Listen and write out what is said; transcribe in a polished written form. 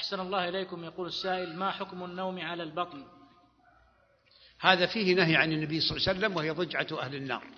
أحسن الله إليكم. يقول السائل: ما حكم النوم على البطن؟ هذا فيه نهي عن النبي صلى الله عليه وسلم، وهي ضجعة أهل النار.